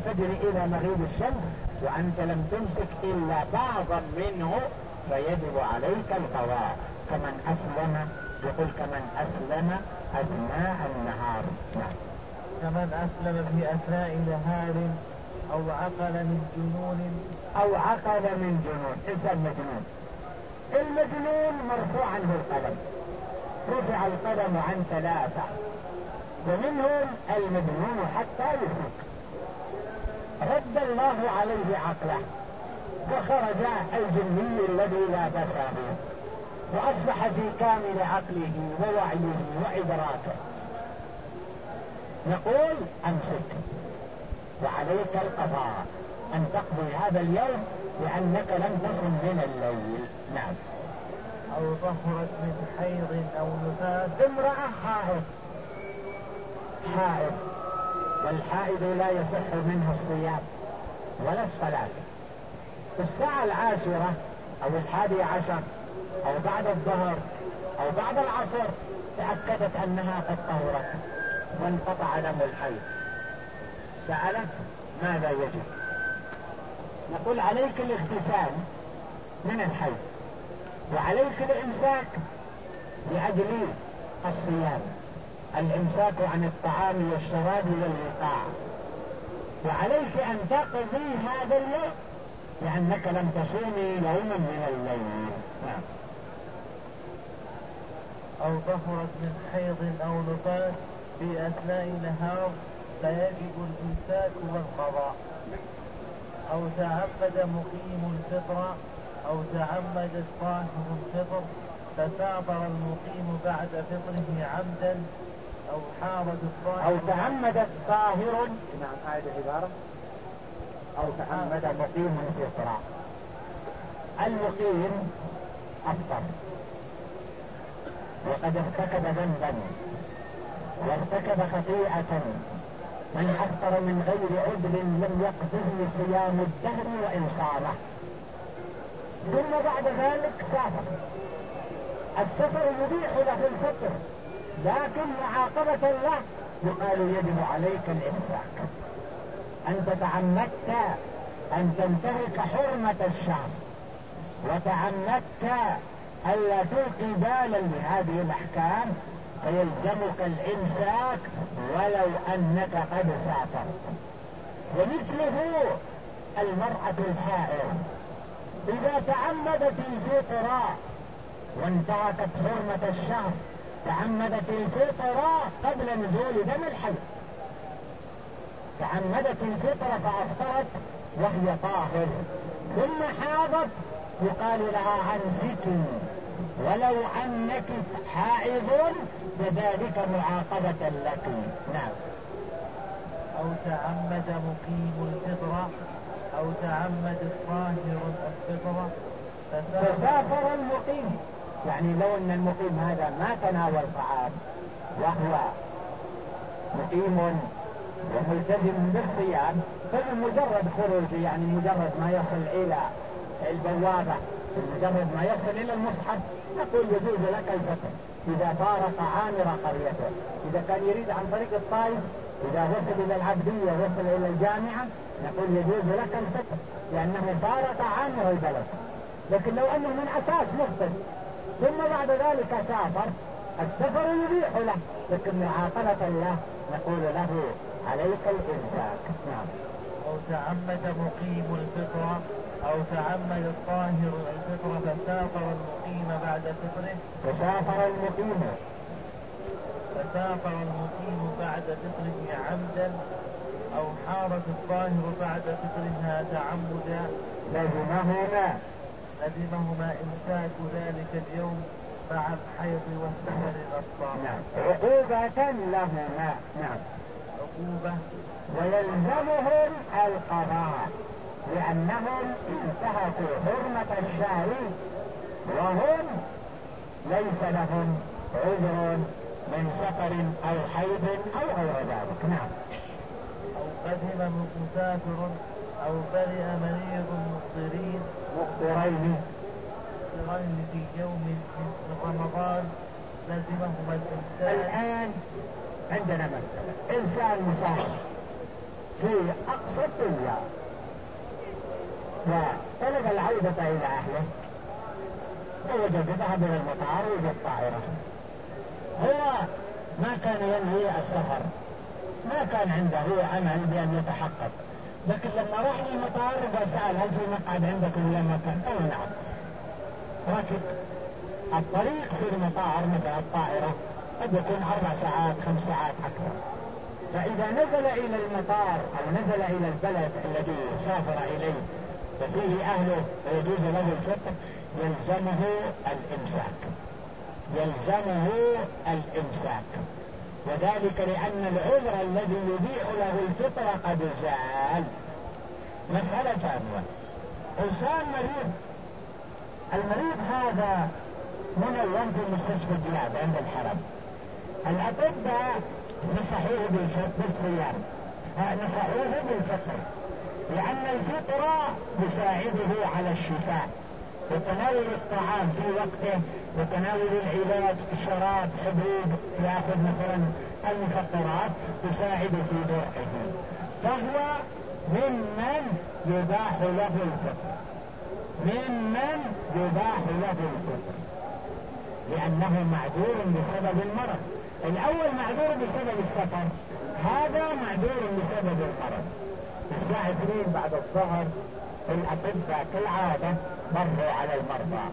الفجر إلى مغيب الشمس وأنت لم تمسك إلا بعضا منه فيجب عليك القضاء. كمن أسلم، يقول كمن أسلم أثناء النهار. نعم. كمن أسلم في أثناء نهار أو عقل من جنون. أو عقل من جنون. إنسان مجنون، المجنون مرفوع عنه القلم، رفع القلم عن 3 ومنهم المجنون حتى يفيق، رد الله عليه عقله وخرج الجني الذي لا بأس به وأصبح في كامل عقله ووعيه وإدراكه. نقول أمسك وعليك القضاء أن تقضي هذا اليوم لأنك لم تصم من الليل. نعم. أو طهرت من حيض أو نفاس. امرأة حائض، والحائض لا يصح منها الصيام ولا الصلاة. في الساعة 10 أو 11 أو بعد الظهر أو بعد العصر تأكدت أنها قد طهرت وانقطع دم الحيض، سألت ماذا يجب؟ نقول عليك الاغتسال من الحيض وعليك الإمساك لأجل الصيام، الإمساك عن الطعام والشراب والوقاع، وعليك أن تقضي هذا اليوم لأنك لم تصومي يوما من الليل. نعم. أو طهرت من حيض أو نفاس في أثناء نهار فيجب الإمساك والقضاء. أو تعمد مقيم الفطر أو تعمد الطاهر الفطر فسافر المقيم بعد فطره عمدا أو حارد الطاهر. أو تعمد الطاهر. نعم، هذه العبارة. أو تعمد مقيم الفطر. المقيم أفطر وقد ارتكب ذنبا وارتكب خطيئة، من أفطر من غير عذر لم يقضه صيام الدهر وإن صامه، ثم بعد ذلك سافر. السفر يبيح له الفطر لكن معاقبة له يقال يجب عليك الإمساك. أنت تعمدت أن تنتهك حرمة الشهر وتعمدت ألا تلقي بالا لهذه الأحكام فيلزمك الإمساك ولو أنك قد سافرت. ومثله المرأة الحائض إذا تعمدت الفطر وانتهكت حرمة الشهر، تعمدت الفطر قبل نزول دم الحيض، تعمدت الفطر فأفطرت وهي طاهر ثم حاضت، يقال لها أمسكي ولو أنك حائض فذلك معاقبة لك. نعم. أو تعمد مقيم الفطر أو تعمد الطاهر الفطر فسافر المقيم، يعني لو أن المقيم هذا ما تناول طعام وهو مقيم وملتزم بالصيام فبمجرد خروجه، يعني مجرد ما يصل إلى البوابة، بمجرد ما يصل إلى المصحف نقول يجوز لك الفطر إذا فارق عامر قريته. إذا كان يريد عن طريق الطائف، إذا وصل إلى العبدية وصل إلى الجامعة نقول يجوز لك الفطر لأنه فارق عامر البلد. لكن لو أنه من أساس مفطر ثم بعد ذلك سافر، السفر يبيح له لكن معاقبة الله نقول له عليك الإمساك. نعم. أو تعمد مقيم الفطر أو تعمد الطاهر الفطر فسافر المقيم بعد فطره. فسافر المقيم بعد فطره عمدا أو حارت الطاهر بعد فطرها تعمدا لزمهما إمساك ذلك اليوم مع الحيض والسفر الأطفال. نعم. عقوبة لهما. نعم. عقوبة. ويلزمهم القضاء لأنهم انتهكوا حرمة الشهر وهم ليس لهم عذر من سفر أو حيض أو غير ذلك. نعم. أو قدم مسافر أو برئ مريض مفطرين في يوم من رمضان لزمهما الإمساك. الآن عندنا مسألة، إنسان مسافر في أقصى الدنيا وطلب العودة إلى أهله ووجد ذهب إلى المطار ووجد طائرة. هو ما كان ينوي السفر، ما كان عنده أمل بأن يتحقق، لكن لما راح للمطار وسأل هل في مقعد عندكم ولا مكان؟ قالوا نعم. ركب. الطريق في المطار مثل الطائرة قد يكون 4 ساعات 5 ساعات أكثر، فإذا نزل إلى المطار أو نزل إلى البلد الذي سافر إليه وفيه أهله ويجوز له الفطر يلزمه الإمساك، يلزمه الإمساك، وذلك لأن العذر الذي يبيح له الفطر قد زال. مسألة ثانية، إنسان مريض، المريض هذا منوم في مستشفى الجهاد عند الحرم، الأطباء نصحوه بالصيام، نصحوه بالفطر، لأن الفطر يساعده على الشفاء، وتناول الطعام في وقته وتناول العلاج الشراب حبوب يأخذ مثلا المفطرات تساعد في درعه، فهو ممن يباح له الفطر، ممن يباح له الفطر، لأنه معذور بسبب المرض. الأول معذور بسبب السفر، هذا معذور بسبب المرض. الساعة 2 بعد الظهر الأطباء كالعادة مروا على المرضى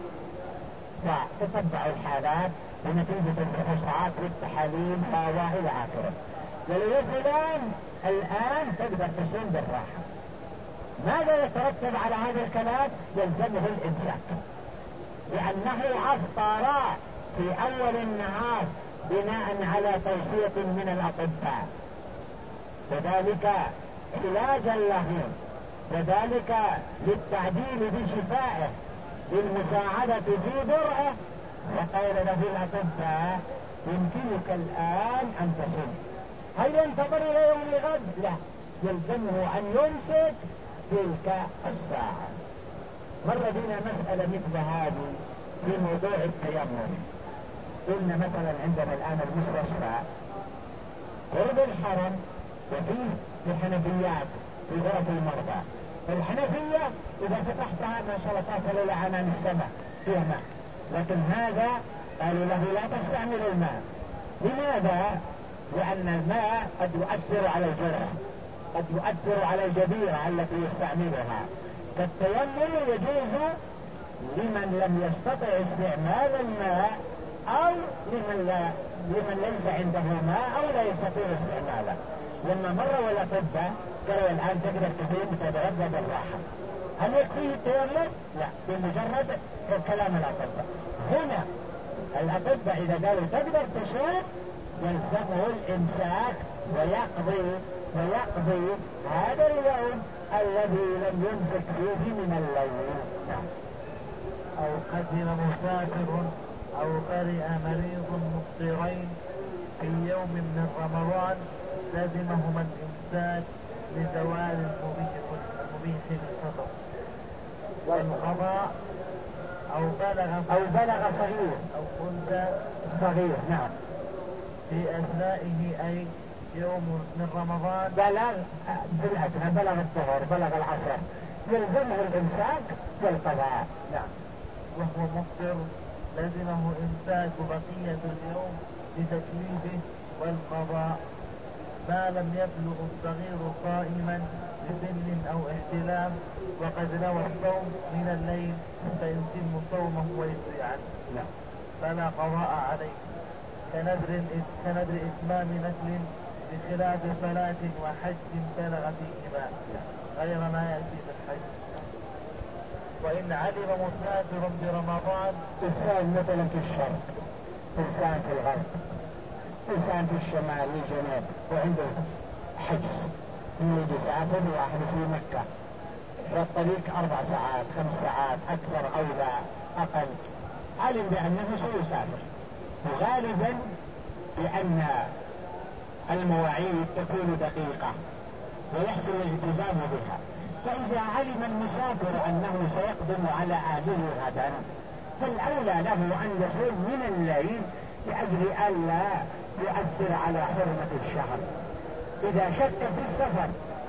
فتتبعوا الحالات بنتيجة الفحوصات والتحاليل إلى آخره. قالوا يا فلان الآن تقدر تصوم بالراحة. ماذا يترتب على هذا الكلام؟ يلزمه الإمساك، لأنه أفطر في أول النهار بناء على توصية من الأطباء، وذلك علاجا له، وذلك للتعديل بشفائه، للمساعدة في درعه. وقال له الأطباء يمكنك الآن أن تصوم. هل ينتظر إلى يوم الغد؟ لا، يلزمه أن يمسك تلك الساعة. مر بنا مسألة مثل هذه في موضوع التيمم. قلنا مثلا عندنا الآن المستشفى قرب الحرم وفيه الحنفيات في غرف المرضى. الحنفية إذا فتحتها ما شاء الله تصل إلى عنان السماء فيها ماء، لكن هذا قالوا له لا تستعمل الماء. لماذا؟ لأن الماء قد يؤثر على الجرح، قد يؤثر على الجبيرة التي يستعملها. فالتيمم يجوز لمن لم يستطع استعمال الماء أو لمن ليس عنده ماء أو لا يستطيع استعماله. لما مروا الأطباء قالوا الآن تقدر تصوم وتتغذى بالراحة. هل يكفيه التيمم؟ لا، بمجرد كلام الأطباء. هنا الأطباء إذا قالوا تقدر تصوم يلزمه الإمساك ويقضي هذا اليوم الذي لم يمسك فيه من الليل. أو قدم مسافر أو قرئ مريض مفطرين في يوم من رمضان لازمهما الإمساك لزوال المبيح للفطر والقضاء. أو بلغ صغير أو أنثى صغير، نعم، في أثنائه أي يوم من رمضان بلغ بالأثناء، بلغ الظهر بلغ العصر، يلزمه الإمساك والقضاء. نعم. وهو مفطر لازمه إمساك بقية اليوم لتكليفه والقضاء ما لم يبلغ الصغير قائما بسن أو احتلام وقد نوى الصوم من الليل فيتم صومه ويجزي عنه. نعم. فلا قضاء عليه كنذر إتمام نسل بخلاف صلاة وحج بلغ فيهما غير ما يأتي في الحج. وإن علم مسافر برمضان إنسان مثلا في الشرق، إنسان في الغرب، إنسان في الشمال والجنوب وعنده حجز يريد يسافر واحد في مكة والطريق 4 ساعات 5 ساعات أكثر أو لا أقل، علم بأنه سيسافر، وغالبا لأن المواعيد تكون دقيقة ويحصل الالتزام بها. فإذا علم المسافر أنه سيقدم على أهله غدا فالأولى له أن يصوم من الليل لأجل ألا يؤثر على حرمة الشهر. إذا شك في السفر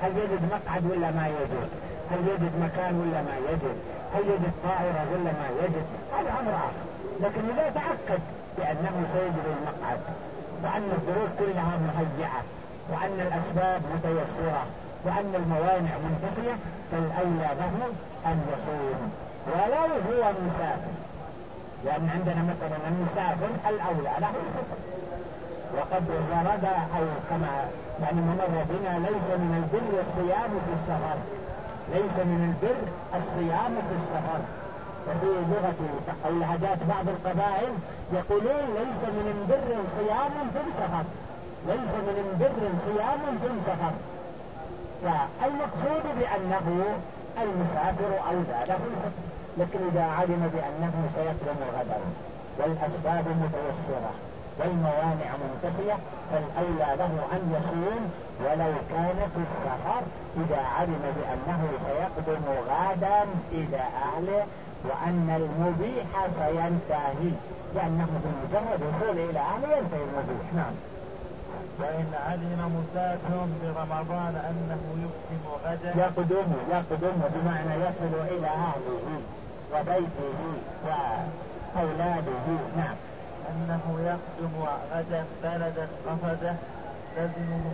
هل يجد مقعد ولا ما يجد؟ هل يجد مكان ولا ما يجد؟ هل يجد طائرة ولا ما يجد؟ هذا أمر آخر. لكن إذا تأكد بأنه سيجد المقعد وأن الظروف كلها مهيئة وأن الأسباب متيسرة وأن الموانع منتفية فالأولى له أن يصوم ولو هو مسافر، لأن عندنا مثلا المسافر الأولى له الفطر. وقد ورد أو كما يعني مر بنا ليس من البر الصيام في السفر، ليس من البر الصيام في السفر. وفي لغة أو لهجات بعض القبائل يقولون ليس من البر صيام في السفر، ليس من البر صيام في السفر. فالمقصود بأنه المسافر أولى له الفطر، لكن إذا علم بأنه سيقدم غدا والأسباب متيسرة والموانع منتفية فالأولى له أن يصوم ولو كان في السفر إذا علم بأنه سيقدم غدا إلى أهله وأن المبيح سينتهي، لأنه بمجرد وصول إلى أهله ينتهي المبيح. نعم. وإن علم مسافر برمضان أنه يقدم غدا يقدم بمعنى يصل إلى أهله وبيته وأولاده. نعم. أنه يقدم غدا بلدا قصده لزمه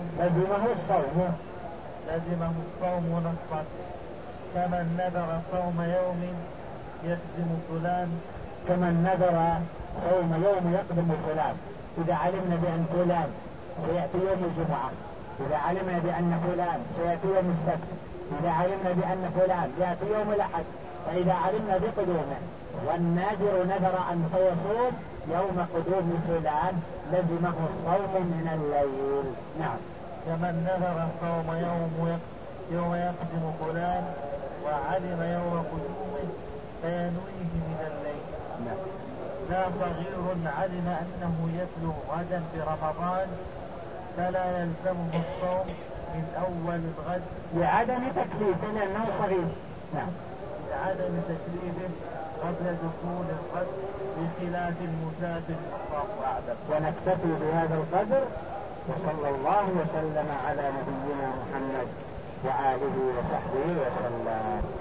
الصوم نصا، كمن نذر صوم يوم يقدم فلان، كمن نذر صوم يوم يقدم فلان. إذا علمنا بأن فلان سيأتي يوم الجمعة، إذا علمنا بأن فلان سيأتي يوم السبت، إذا علمنا بأن فلان يأتي يوم الأحد، فإذا علمنا بقدومه والناذر نذر أن سيصوم يوم قدوم فلان لزمه الصوم من الليل. نعم. كمن نذر صوم يوم يقدم فلان وعلم يوم قدومه فينويه من الليل. نعم. لا صغير علم أنه يتلو غدا برمضان فلا يلزمه الصوم من أول الغد لعدم تكليفه لأنه صغير. نعم. لعدم تكليفه قبل دخول الغد بخلاف المسافر والله أعلم. ونكتفي بهذا القدر وصلى الله وسلم على نبينا محمد وآله وصحبه وسلم.